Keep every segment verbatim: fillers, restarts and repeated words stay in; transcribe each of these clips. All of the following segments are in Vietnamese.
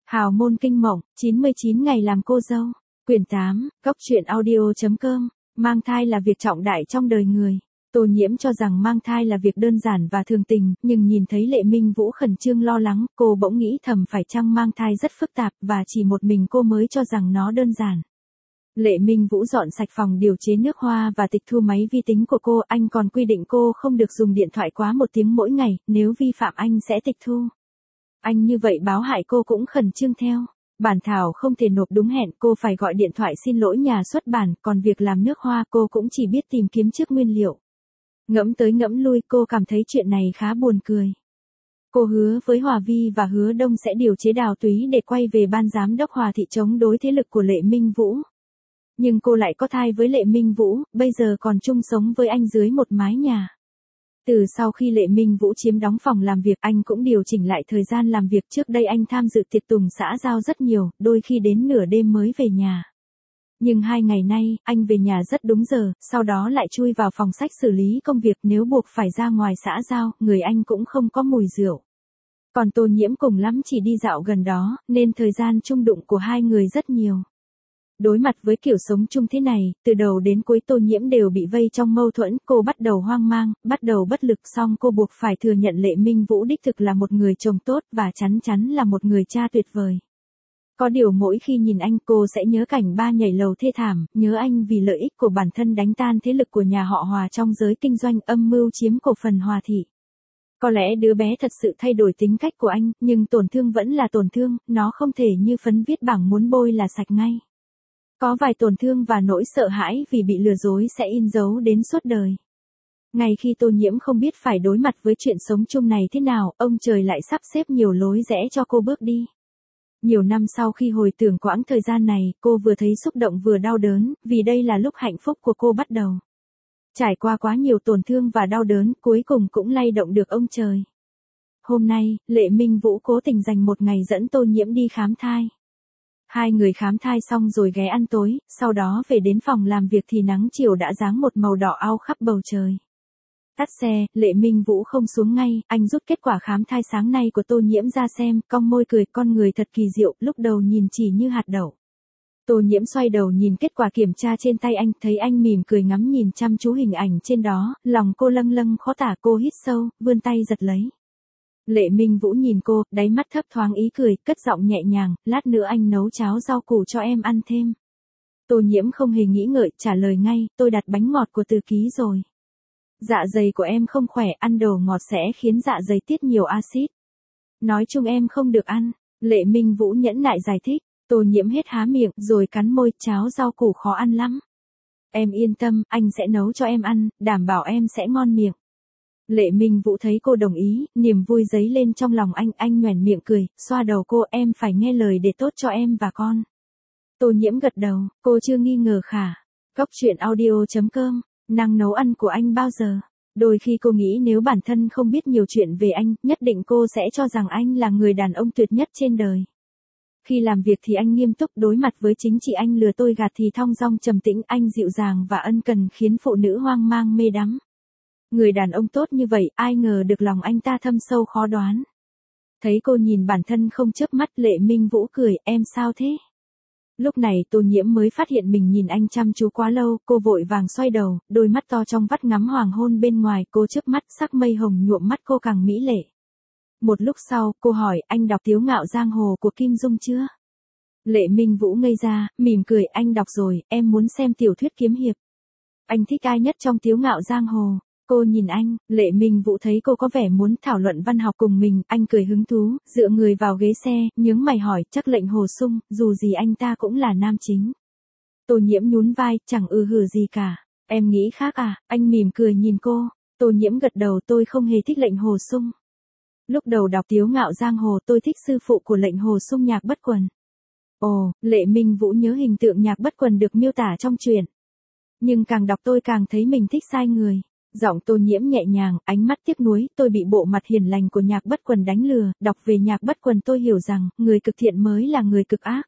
Hào môn kinh mộng, chín mươi chín ngày làm cô dâu. Quyển tám, Cốc truyện audio.com. Mang thai là việc trọng đại trong đời người. Tô Nhiễm cho rằng mang thai là việc đơn giản và thường tình, nhưng nhìn thấy Lệ Minh Vũ khẩn trương lo lắng, cô bỗng nghĩ thầm phải chăng mang thai rất phức tạp và chỉ một mình cô mới cho rằng nó đơn giản. Lệ Minh Vũ dọn sạch phòng điều chế nước hoa và tịch thu máy vi tính của cô, anh còn quy định cô không được dùng điện thoại quá một tiếng mỗi ngày, nếu vi phạm anh sẽ tịch thu. Anh như vậy báo hại cô cũng khẩn trương theo. Bản thảo không thể nộp đúng hẹn, cô phải gọi điện thoại xin lỗi nhà xuất bản, còn việc làm nước hoa cô cũng chỉ biết tìm kiếm trước nguyên liệu. Ngẫm tới ngẫm lui cô cảm thấy chuyện này khá buồn cười. Cô hứa với Hòa Vi và Hứa Đông sẽ điều chế Đào Túy để quay về ban giám đốc Hòa Thị chống đối thế lực của Lệ Minh Vũ. Nhưng cô lại có thai với Lệ Minh Vũ, bây giờ còn chung sống với anh dưới một mái nhà. Từ sau khi Lệ Minh Vũ chiếm đóng phòng làm việc, anh cũng điều chỉnh lại thời gian làm việc. Trước đây anh tham dự tiệc tùng xã giao rất nhiều, đôi khi đến nửa đêm mới về nhà. Nhưng hai ngày nay, anh về nhà rất đúng giờ, sau đó lại chui vào phòng sách xử lý công việc. Nếu buộc phải ra ngoài xã giao, người anh cũng không có mùi rượu. Còn Tô Nhiễm cùng lắm chỉ đi dạo gần đó, nên thời gian chung đụng của hai người rất nhiều. Đối mặt với kiểu sống chung thế này, từ đầu đến cuối Tô Nhiễm đều bị vây trong mâu thuẫn, cô bắt đầu hoang mang, bắt đầu bất lực, xong cô buộc phải thừa nhận Lệ Minh Vũ đích thực là một người chồng tốt và chắn chắn là một người cha tuyệt vời. Có điều mỗi khi nhìn anh cô sẽ nhớ cảnh ba nhảy lầu thê thảm, nhớ anh vì lợi ích của bản thân đánh tan thế lực của nhà họ Hòa trong giới kinh doanh, âm mưu chiếm cổ phần Hòa Thị. Có lẽ đứa bé thật sự thay đổi tính cách của anh, nhưng tổn thương vẫn là tổn thương, nó không thể như phấn viết bảng muốn bôi là sạch ngay. Có vài tổn thương và nỗi sợ hãi vì bị lừa dối sẽ in dấu đến suốt đời. Ngay khi Tô Nhiễm không biết phải đối mặt với chuyện sống chung này thế nào, ông trời lại sắp xếp nhiều lối rẽ cho cô bước đi. Nhiều năm sau khi hồi tưởng quãng thời gian này, cô vừa thấy xúc động vừa đau đớn, vì đây là lúc hạnh phúc của cô bắt đầu. Trải qua quá nhiều tổn thương và đau đớn, cuối cùng cũng lay động được ông trời. Hôm nay, Lệ Minh Vũ cố tình dành một ngày dẫn Tô Nhiễm đi khám thai. Hai người khám thai xong rồi ghé ăn tối, sau đó về đến phòng làm việc thì nắng chiều đã giáng một màu đỏ ao khắp bầu trời. Tắt xe, Lệ Minh Vũ không xuống ngay, anh rút kết quả khám thai sáng nay của Tô Nhiễm ra xem, cong môi cười, con người thật kỳ diệu, lúc đầu nhìn chỉ như hạt đậu. Tô Nhiễm xoay đầu nhìn kết quả kiểm tra trên tay anh, thấy anh mỉm cười ngắm nhìn chăm chú hình ảnh trên đó, lòng cô lâng lâng khó tả, cô hít sâu, vươn tay giật lấy. Lệ Minh Vũ nhìn cô, đáy mắt thấp thoáng ý cười, cất giọng nhẹ nhàng, lát nữa anh nấu cháo rau củ cho em ăn thêm. Tô Nhiễm không hề nghĩ ngợi, trả lời ngay, tôi đặt bánh ngọt của Từ Ký rồi. Dạ dày của em không khỏe, ăn đồ ngọt sẽ khiến dạ dày tiết nhiều axit. Nói chung em không được ăn. Lệ Minh Vũ nhẫn nại giải thích. Tô Nhiễm hết há miệng, rồi cắn môi, cháo rau củ khó ăn lắm. Em yên tâm, anh sẽ nấu cho em ăn, đảm bảo em sẽ ngon miệng. Lệ Minh Vũ thấy cô đồng ý, niềm vui dấy lên trong lòng anh, anh nhoẻn miệng cười, xoa đầu cô, em phải nghe lời để tốt cho em và con. Tô Nhiễm gật đầu, cô chưa nghi ngờ khả. Cốc truyện audio.com, năng nấu ăn của anh bao giờ? Đôi khi cô nghĩ nếu bản thân không biết nhiều chuyện về anh, nhất định cô sẽ cho rằng anh là người đàn ông tuyệt nhất trên đời. Khi làm việc thì anh nghiêm túc, đối mặt với chính trị anh lừa tôi gạt thì thong dong trầm tĩnh, anh dịu dàng và ân cần khiến phụ nữ hoang mang mê đắm. Người đàn ông tốt như vậy, ai ngờ được lòng anh ta thâm sâu khó đoán. Thấy cô nhìn bản thân không chớp mắt, Lệ Minh Vũ cười, em sao thế? Lúc này Tô Nhiễm mới phát hiện mình nhìn anh chăm chú quá lâu, cô vội vàng xoay đầu, đôi mắt to trong vắt ngắm hoàng hôn bên ngoài, cô chớp mắt, sắc mây hồng nhuộm mắt cô càng mỹ lệ. Một lúc sau, cô hỏi, anh đọc Tiếu Ngạo Giang Hồ của Kim Dung chưa? Lệ Minh Vũ ngây ra, mỉm cười, anh đọc rồi, em muốn xem tiểu thuyết kiếm hiệp. Anh thích ai nhất trong Tiếu Ngạo Giang Hồ? Cô nhìn anh, Lệ Minh Vũ thấy cô có vẻ muốn thảo luận văn học cùng mình, anh cười hứng thú, dựa người vào ghế xe, nhướng mày hỏi, chắc Lệnh Hồ Sung, dù gì anh ta cũng là nam chính. Tô Nhiễm nhún vai, chẳng ư hử gì cả, em nghĩ khác à, anh mỉm cười nhìn cô, Tô Nhiễm gật đầu, tôi không hề thích Lệnh Hồ Sung. Lúc đầu đọc Tiếu Ngạo Giang Hồ tôi thích sư phụ của Lệnh Hồ Sung Nhạc Bất Quần. Ồ, Lệ Minh Vũ nhớ hình tượng Nhạc Bất Quần được miêu tả trong truyện. Nhưng càng đọc tôi càng thấy mình thích sai người. Giọng Tô Nhiễm nhẹ nhàng, ánh mắt tiếc nuối, tôi bị bộ mặt hiền lành của Nhạc Bất Quần đánh lừa, đọc về Nhạc Bất Quần tôi hiểu rằng, người cực thiện mới là người cực ác.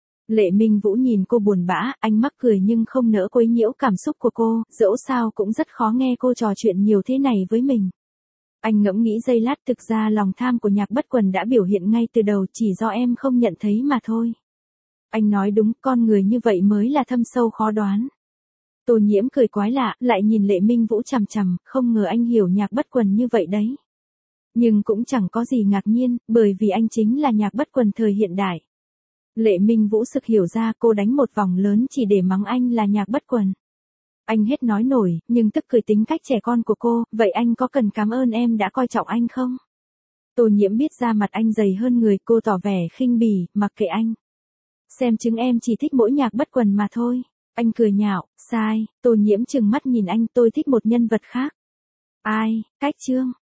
Lệ Minh Vũ nhìn cô buồn bã, anh mắc cười nhưng không nỡ quấy nhiễu cảm xúc của cô, dẫu sao cũng rất khó nghe cô trò chuyện nhiều thế này với mình. Anh ngẫm nghĩ giây lát, thực ra lòng tham của Nhạc Bất Quần đã biểu hiện ngay từ đầu, chỉ do em không nhận thấy mà thôi. Anh nói đúng, con người như vậy mới là thâm sâu khó đoán. Tô Nhiễm cười quái lạ, lại nhìn Lệ Minh Vũ chằm chằm, không ngờ anh hiểu Nhạc Bất Quần như vậy đấy. Nhưng cũng chẳng có gì ngạc nhiên, bởi vì anh chính là Nhạc Bất Quần thời hiện đại. Lệ Minh Vũ sực hiểu ra, cô đánh một vòng lớn chỉ để mắng anh là Nhạc Bất Quần. Anh hết nói nổi, nhưng tức cười tính cách trẻ con của cô, vậy anh có cần cảm ơn em đã coi trọng anh không? Tô Nhiễm biết da mặt anh dày hơn người, cô tỏ vẻ khinh bỉ, mặc kệ anh. Xem chứng em chỉ thích mỗi Nhạc Bất Quần mà thôi. Anh cười nhạo, sai. Tô Nhiễm trừng mắt nhìn anh, tôi thích một nhân vật khác. Ai? Cách Trương.